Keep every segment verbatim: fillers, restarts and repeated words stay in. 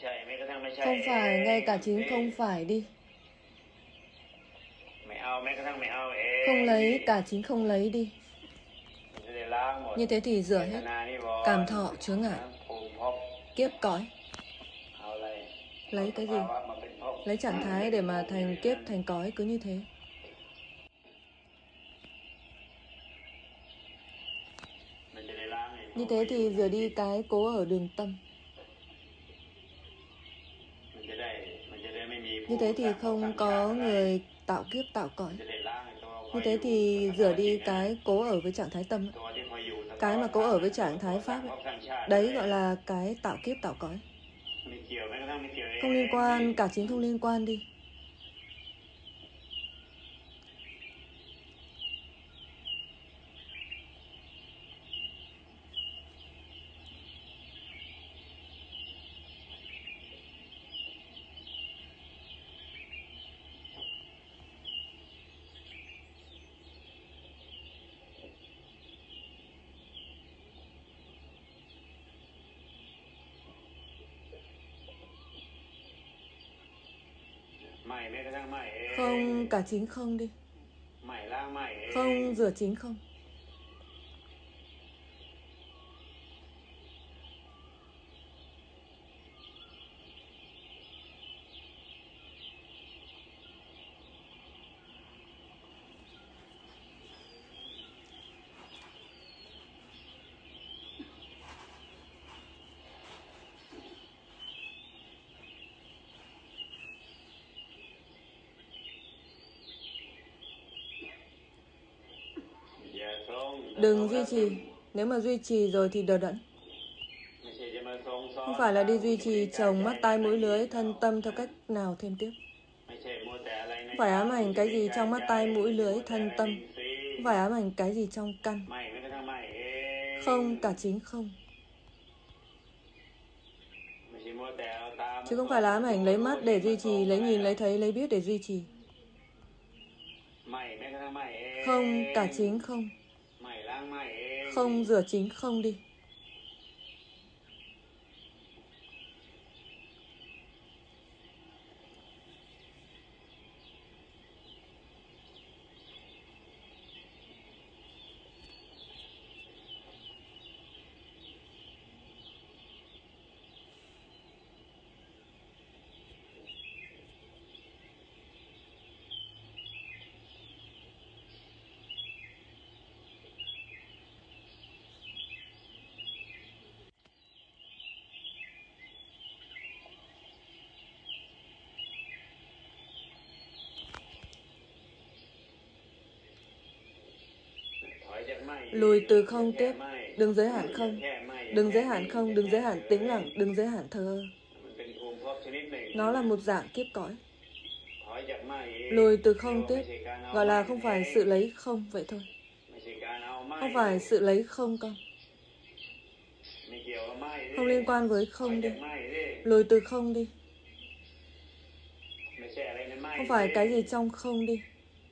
Không phải, ngay cả chính không phải đi. Không lấy, cả chính không lấy đi. Như thế thì rửa hết cảm thọ chướng ngại, kiếp cõi. Lấy cái gì? Lấy trạng thái để mà thành kiếp, thành cõi, cứ như thế. Như thế thì rửa đi cái cố ở đường tâm. Như thế thì không có người tạo kiếp, tạo cõi. Như thế thì rửa đi cái cố ở với trạng thái tâm. Cái mà cố ở với trạng thái pháp ấy, đấy gọi là cái tạo kiếp, tạo cõi. Không liên quan, cả chính không liên quan đi. Không, cả chính không đi. Không, rửa chính không. Đừng duy trì. Nếu mà duy trì rồi thì đờ đẫn. Không phải là đi duy trì chồng mắt tai mũi lưới thân tâm theo cách nào thêm tiếp. Không phải ám ảnh cái gì trong mắt tai mũi lưới thân tâm. Không phải ám ảnh cái gì trong căn. Không, cả chính không. Chứ không phải là ám ảnh lấy mắt để duy trì, lấy nhìn, lấy thấy, lấy biết để duy trì. Không, cả chính không. Không, rửa chính không đi. Lùi từ không tiếp. Đừng giới hạn không. Đừng giới hạn không, đừng giới hạn tĩnh lặng, đừng giới hạn thờ ơ. Nó là một dạng kiếp cõi. Lùi từ không tiếp gọi là không phải sự lấy không vậy thôi. Không phải sự lấy không con. Không liên quan với không đi. Lùi từ không đi. Không phải cái gì trong không đi.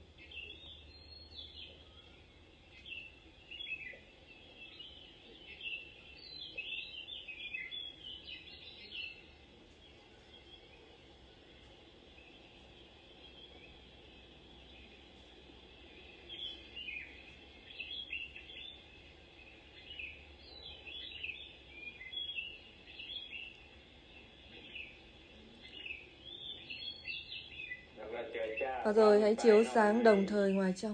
Và rồi hãy chiếu sáng đồng thời ngoài trong.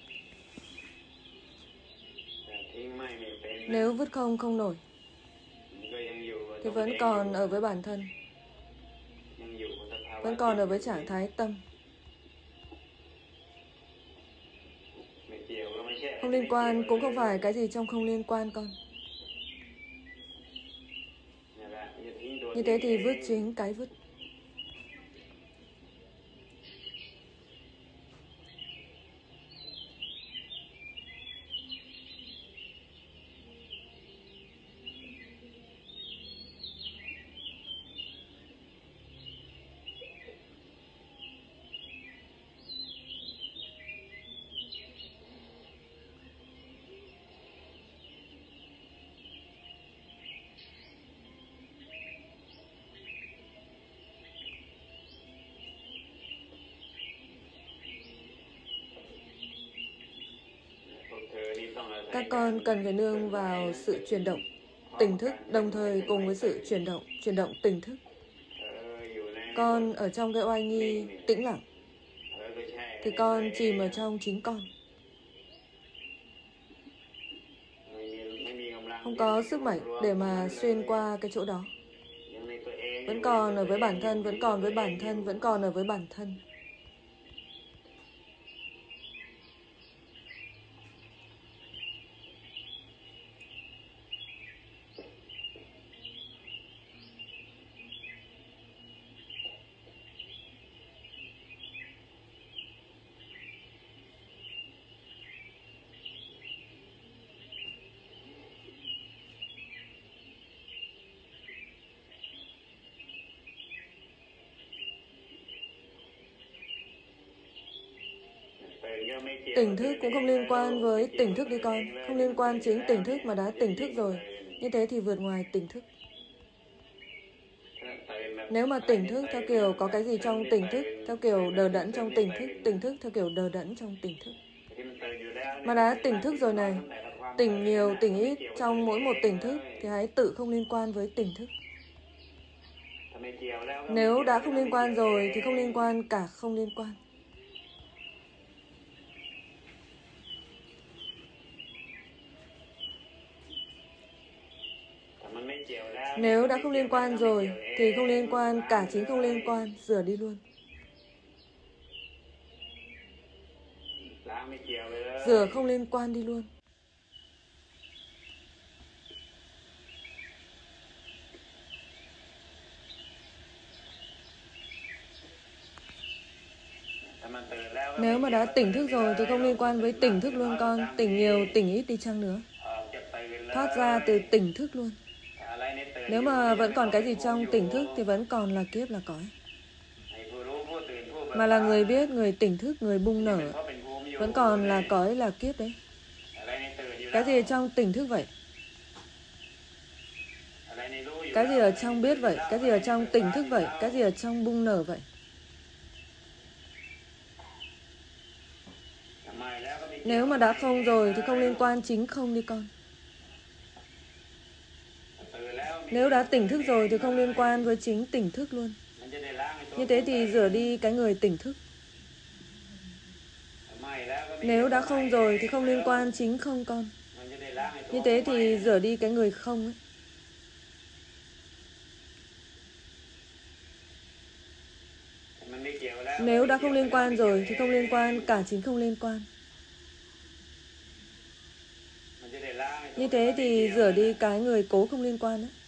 Nếu vứt không không nổi, thì vẫn còn ở với bản thân, vẫn còn ở với trạng thái tâm. Không liên quan cũng không phải cái gì trong không liên quan con. Như thế thì vứt chính cái vứt. Các con cần phải nương vào sự chuyển động tỉnh thức đồng thời cùng với sự chuyển động, chuyển động tỉnh thức. Con ở trong cái oai nghi tĩnh lặng thì con chìm ở trong chính con. Không có sức mạnh để mà xuyên qua cái chỗ đó. Vẫn còn ở với bản thân, vẫn còn với bản thân, vẫn còn ở với bản thân. Tỉnh thức cũng không liên quan với tỉnh thức đi con. Không liên quan chính tỉnh thức mà đã tỉnh thức rồi. Như thế thì vượt ngoài tỉnh thức. Nếu mà tỉnh thức theo kiểu có cái gì trong tỉnh thức, theo kiểu đờ đẫn trong tỉnh thức, tỉnh thức theo kiểu đờ đẫn trong tỉnh thức. Mà đã tỉnh thức rồi này, tỉnh nhiều, tỉnh ít trong mỗi một tỉnh thức thì hãy tự không liên quan với tỉnh thức. Nếu đã không liên quan rồi thì không liên quan cả không liên quan. Nếu đã không liên quan rồi thì không liên quan cả chính không liên quan, rửa đi luôn. Rửa không liên quan đi luôn. Nếu mà đã tỉnh thức rồi thì không liên quan với tỉnh thức luôn con. Tỉnh nhiều, tỉnh ít đi chăng nữa. Thoát ra từ tỉnh thức luôn. Nếu mà vẫn còn cái gì trong tỉnh thức thì vẫn còn là kiếp là cõi. Mà là người biết, người tỉnh thức, người bung nở, vẫn còn là cõi là kiếp đấy. Cái gì ở trong tỉnh thức vậy? Cái gì ở trong biết vậy? Cái gì ở trong tỉnh thức vậy? Cái gì ở trong bung nở vậy? Nếu mà đã không rồi thì không liên quan chính không đi con. Nếu đã tỉnh thức rồi thì không liên quan với chính tỉnh thức luôn. Như thế thì rửa đi cái người tỉnh thức. Nếu đã không rồi thì không liên quan chính không con. Như thế thì rửa đi cái người không ấy. Nếu đã không liên quan rồi thì không liên quan cả chính không liên quan. Như thế thì rửa đi cái người cố không liên quan ấy.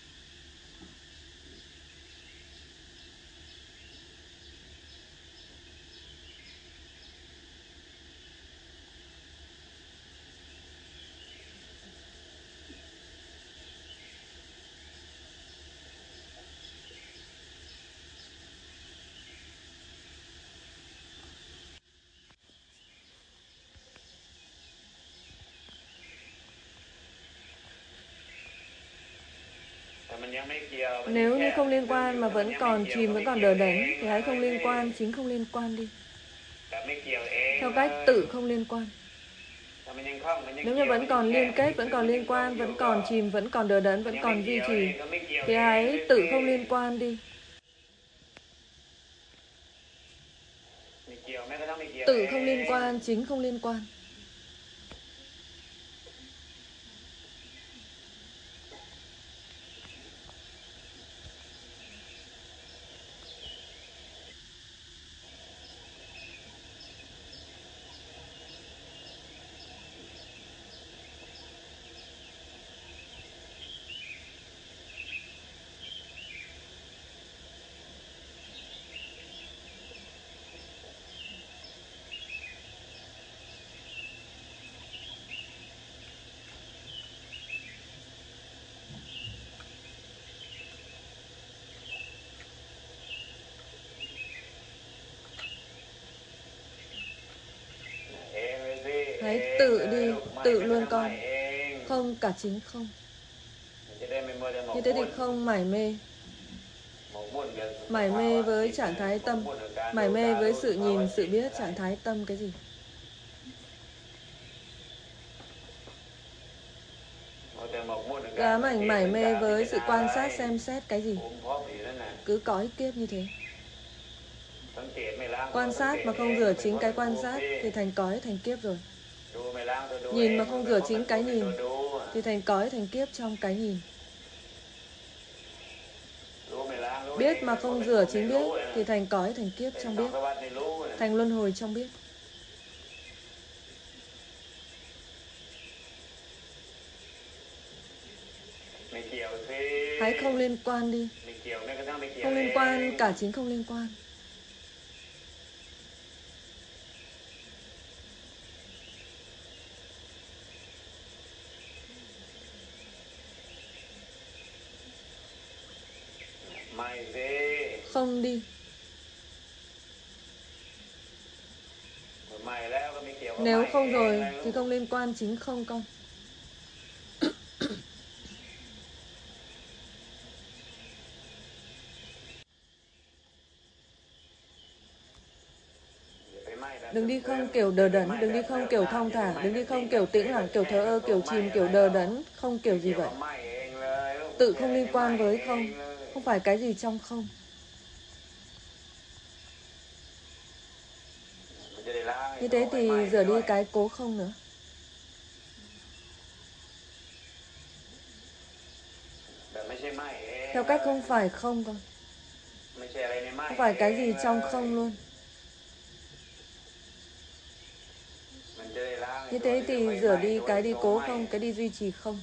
Nếu như không liên quan mà vẫn còn chìm, vẫn còn đờ đẫn thì hãy không liên quan, chính không liên quan đi. Theo cách tự không liên quan. Nếu như vẫn còn liên kết, vẫn còn liên quan, vẫn còn chìm, vẫn còn đờ đẫn, vẫn còn duy trì thì hãy tự không liên quan đi. Tự không liên quan, chính không liên quan. tự luôn con, không cả chính không. Như thế thì không mải mê. Mải mê với trạng thái tâm, mải mê với sự nhìn, sự biết trạng thái tâm cái gì? Dám ảnh mải mê với sự quan sát xem xét cái gì? Cứ có ích kiếp như thế. Quan sát mà không rửa chính cái quan sát thì thành cõi thành kiếp rồi. Nhìn mà không rửa chính cái nhìn thì thành cõi thành kiếp trong cái nhìn. Biết mà không rửa chính biết thì thành cõi thành kiếp trong biết, thành luân hồi trong biết. Hãy không liên quan đi. Không liên quan cả chính không liên quan. Không đi. Nếu không rồi thì không liên quan chính không con. Đừng đi không kiểu đờ đẫn, đừng đi không kiểu thong thả, đừng đi không kiểu tĩnh lặng, kiểu thờ ơ, kiểu chìm, kiểu đờ đẫn, không kiểu gì vậy. Tự không liên quan với không, không phải cái gì trong không. Như thế thì rửa đi cái cố không nữa. Theo cách không phải không con. Không phải cái gì trong không luôn. Như thế thì rửa đi cái đi cố không, cái đi duy trì không.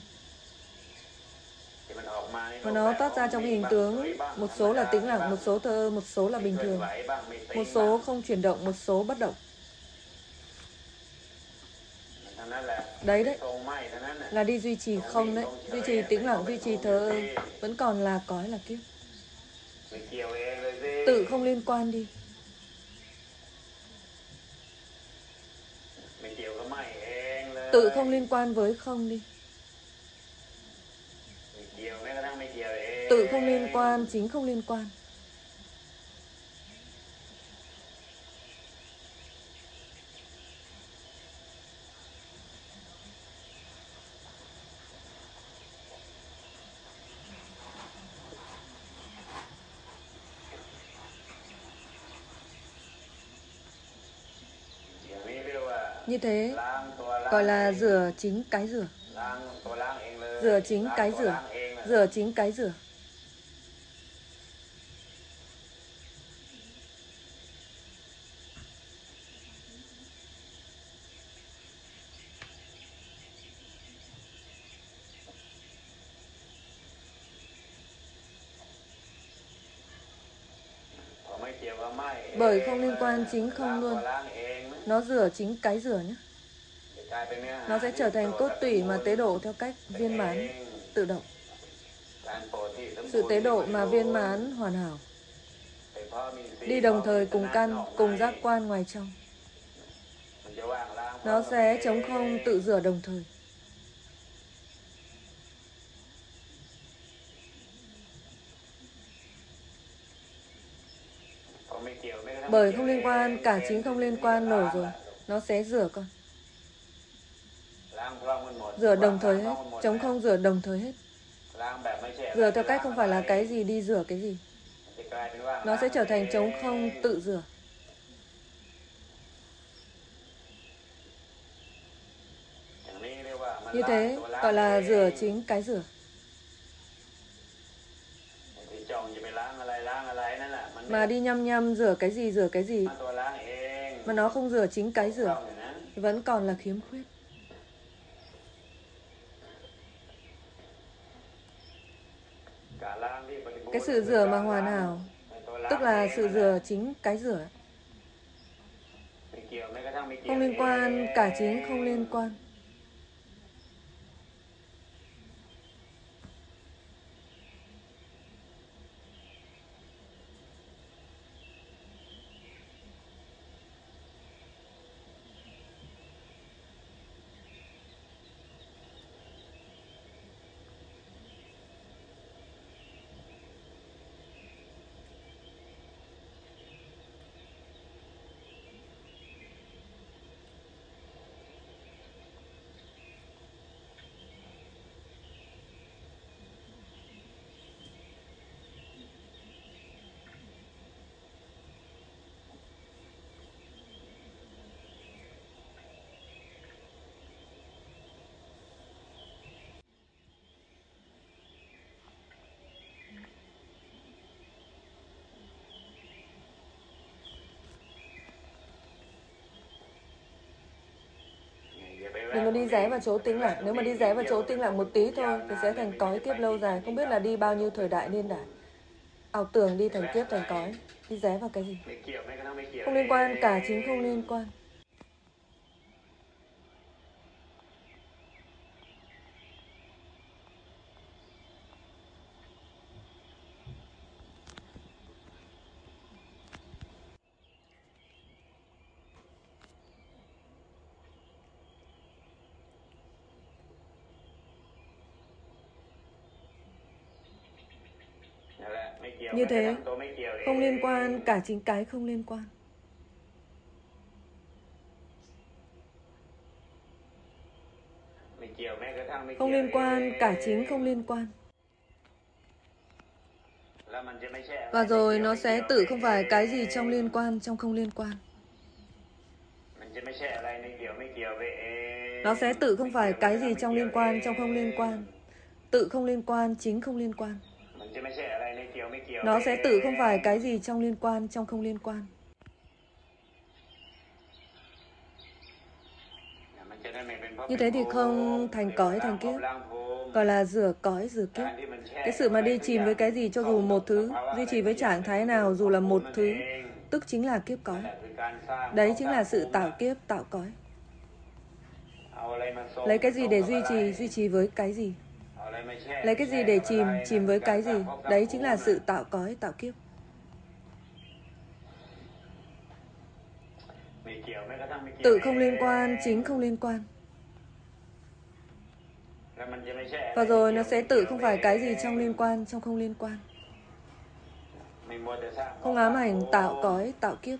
Và nó toát ra trong hình tướng, một số là tĩnh lặng, một số thơ, một số là bình thường, một số không chuyển động, một số bất động. Đấy đấy, là đi duy trì không đấy, duy trì tĩnh lặng, duy trì thơ ơ, vẫn còn là cõi là kiếp. Tự không liên quan đi. Tự không liên quan với không đi. Tự không liên quan, chính không liên quan. Như thế gọi là rửa chính cái rửa. Rửa chính cái rửa. Rửa chính cái rửa. Bởi không liên quan chính không luôn. Nó rửa chính cái rửa nhé. Nó sẽ trở thành cốt tủy mà tế độ theo cách viên mãn, tự động. Sự tế độ mà viên mãn hoàn hảo. Đi đồng thời cùng căn, cùng giác quan ngoài trong. Nó sẽ trống không tự rửa đồng thời. Bởi không liên quan, cả chính không liên quan nổi rồi. Nó sẽ rửa con. Rửa đồng thời hết. Trống không rửa đồng thời hết. Rửa theo cách không phải là cái gì đi rửa cái gì. Nó sẽ trở thành trống không tự rửa. Như thế gọi là rửa chính cái rửa. Mà đi nhăm nhăm rửa cái gì rửa cái gì mà nó không rửa chính cái rửa thì vẫn còn là khiếm khuyết. Cái sự rửa mà hoàn hảo tức là sự rửa chính cái rửa. Không liên quan, cả chính không liên quan. Đừng có đi ré vào chỗ tĩnh lặng. Nếu mà đi ré vào chỗ tĩnh lặng một tí thôi thì sẽ thành cõi kiếp lâu dài. Không biết là đi bao nhiêu thời đại niên đại. Ảo tưởng đi thành kiếp thành cõi. Đi ré vào cái gì? Không liên quan, cả chính không liên quan. Như thế, không liên quan, cả chính cái không liên quan. Không liên quan, cả chính không liên quan. Và rồi nó sẽ tự không phải cái gì trong liên quan, trong không liên quan. Nó sẽ tự không phải cái gì trong liên quan, trong không liên quan. Tự không liên quan, chính không liên quan. Nó sẽ tự không phải cái gì trong liên quan, trong không liên quan. Như thế thì không thành cõi thành kiếp, gọi là rửa cõi rửa kiếp. Cái sự mà đi chìm với cái gì cho dù một thứ, duy trì với trạng thái nào dù là một thứ, tức chính là kiếp cõi. Đấy chính là sự tạo kiếp, tạo cõi. Lấy cái gì để duy trì, duy trì với cái gì. Lấy cái gì để chìm, chìm với cái gì. Đấy chính là sự tạo cõi, tạo kiếp. Tự không liên quan, chính không liên quan. Và rồi nó sẽ tự không phải cái gì trong liên quan, trong không liên quan. Không ám ảnh tạo cõi, tạo kiếp.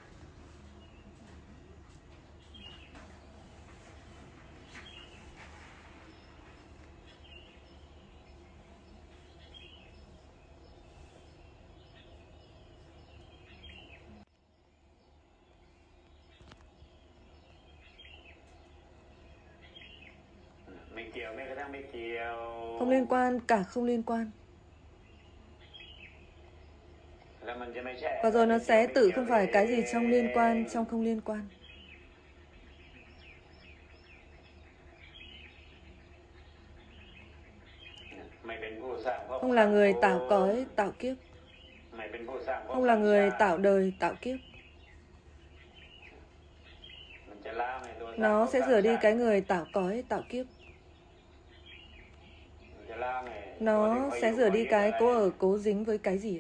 Không liên quan, cả không liên quan. Và rồi nó sẽ tự không phải cái gì trong liên quan, trong không liên quan. Không là người tạo cõi, tạo kiếp. Không là người tạo đời, tạo kiếp. Nó sẽ rửa đi cái người tạo cõi, tạo kiếp. Nó sẽ rửa đi cái cố ở, cố dính với cái gì.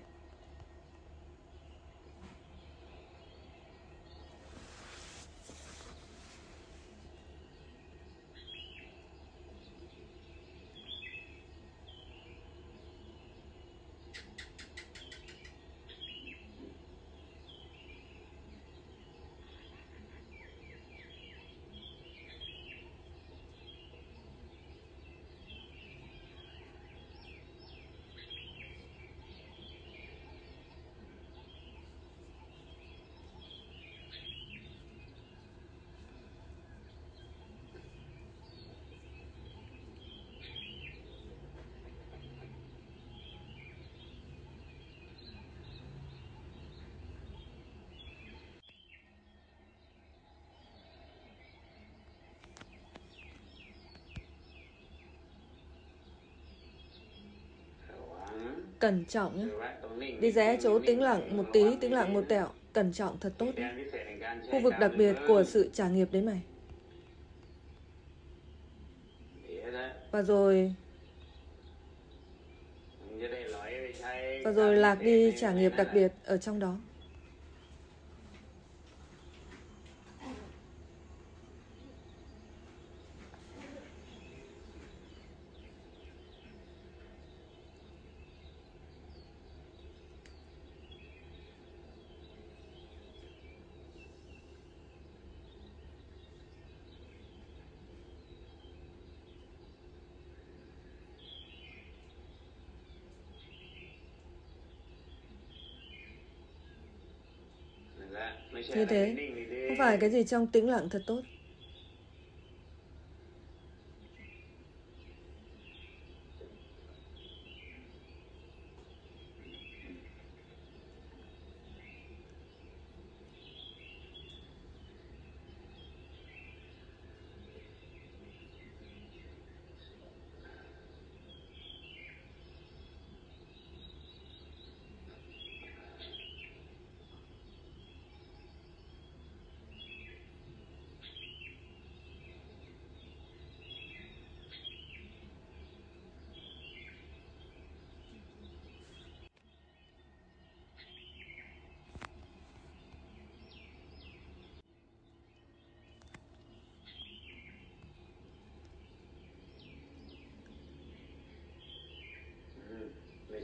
Cẩn trọng nhé. Đi rẽ chỗ tĩnh lặng một tí, tĩnh lặng một tẹo. Cẩn trọng thật tốt nhé. Khu vực đặc biệt của sự trả nghiệp đấy mày. Và rồi Và rồi lạc đi trả nghiệp đặc biệt ở trong đó. Như thế, không phải cái gì trong tĩnh lặng thật tốt.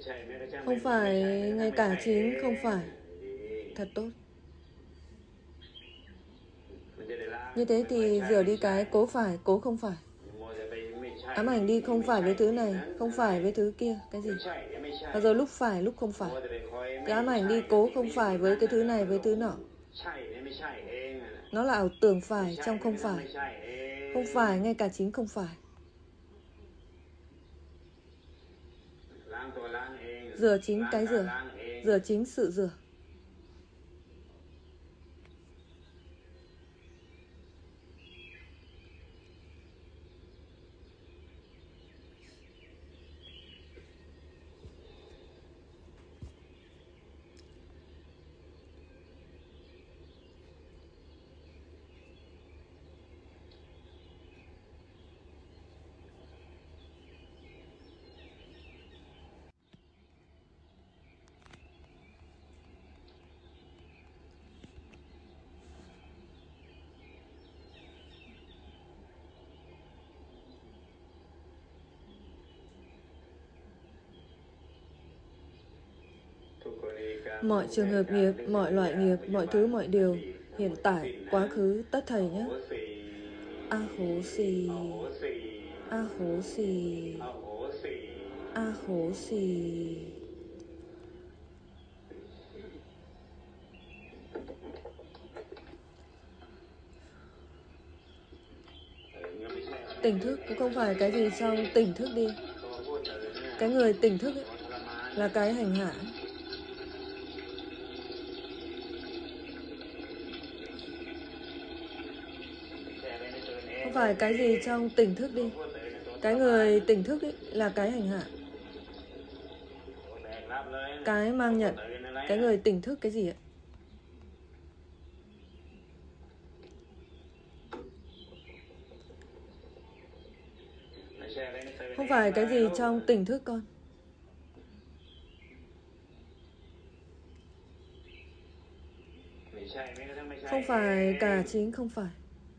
Không phải ngay cả chính không phải. Thật tốt. Như thế thì rửa đi cái cố phải, cố không phải. Ám ảnh đi không phải với thứ này, không phải với thứ kia. Cái gì? Và rồi lúc phải, lúc không phải. Cứ ám ảnh đi cố không phải với cái thứ này, với thứ nọ. Nó là ảo tưởng phải trong không phải. Không phải ngay cả chính không phải. Rửa chính cái rửa. Rửa chính sự rửa. Mọi trường hợp nghiệp, mọi loại nghiệp, mọi thứ, mọi điều, hiện tại, quá khứ, tất thảy nhé. A hố xì, a hố xì, a hố xì. Tỉnh thức cũng không phải cái gì trong tỉnh thức đi. Cái người tỉnh thức ấy, là cái hành hạ. Không phải cái gì trong tỉnh thức đi. Cái người tỉnh thức ấy, là cái hành hạ. Cái mang nhận. Cái người tỉnh thức cái gì ạ? Không phải cái gì trong tỉnh thức con. Không phải cả chính không phải.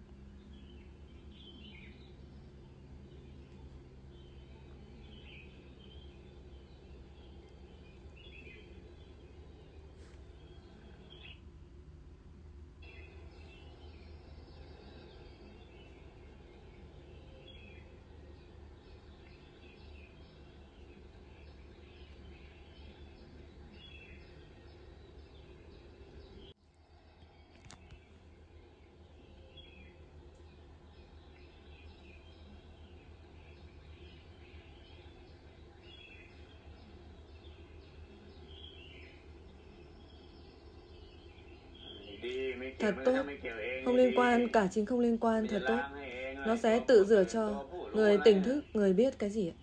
Thật tốt. Không liên quan, cả chính không liên quan, thật tốt. Nó sẽ tự rửa cho. Người tỉnh thức, người biết cái gì ạ?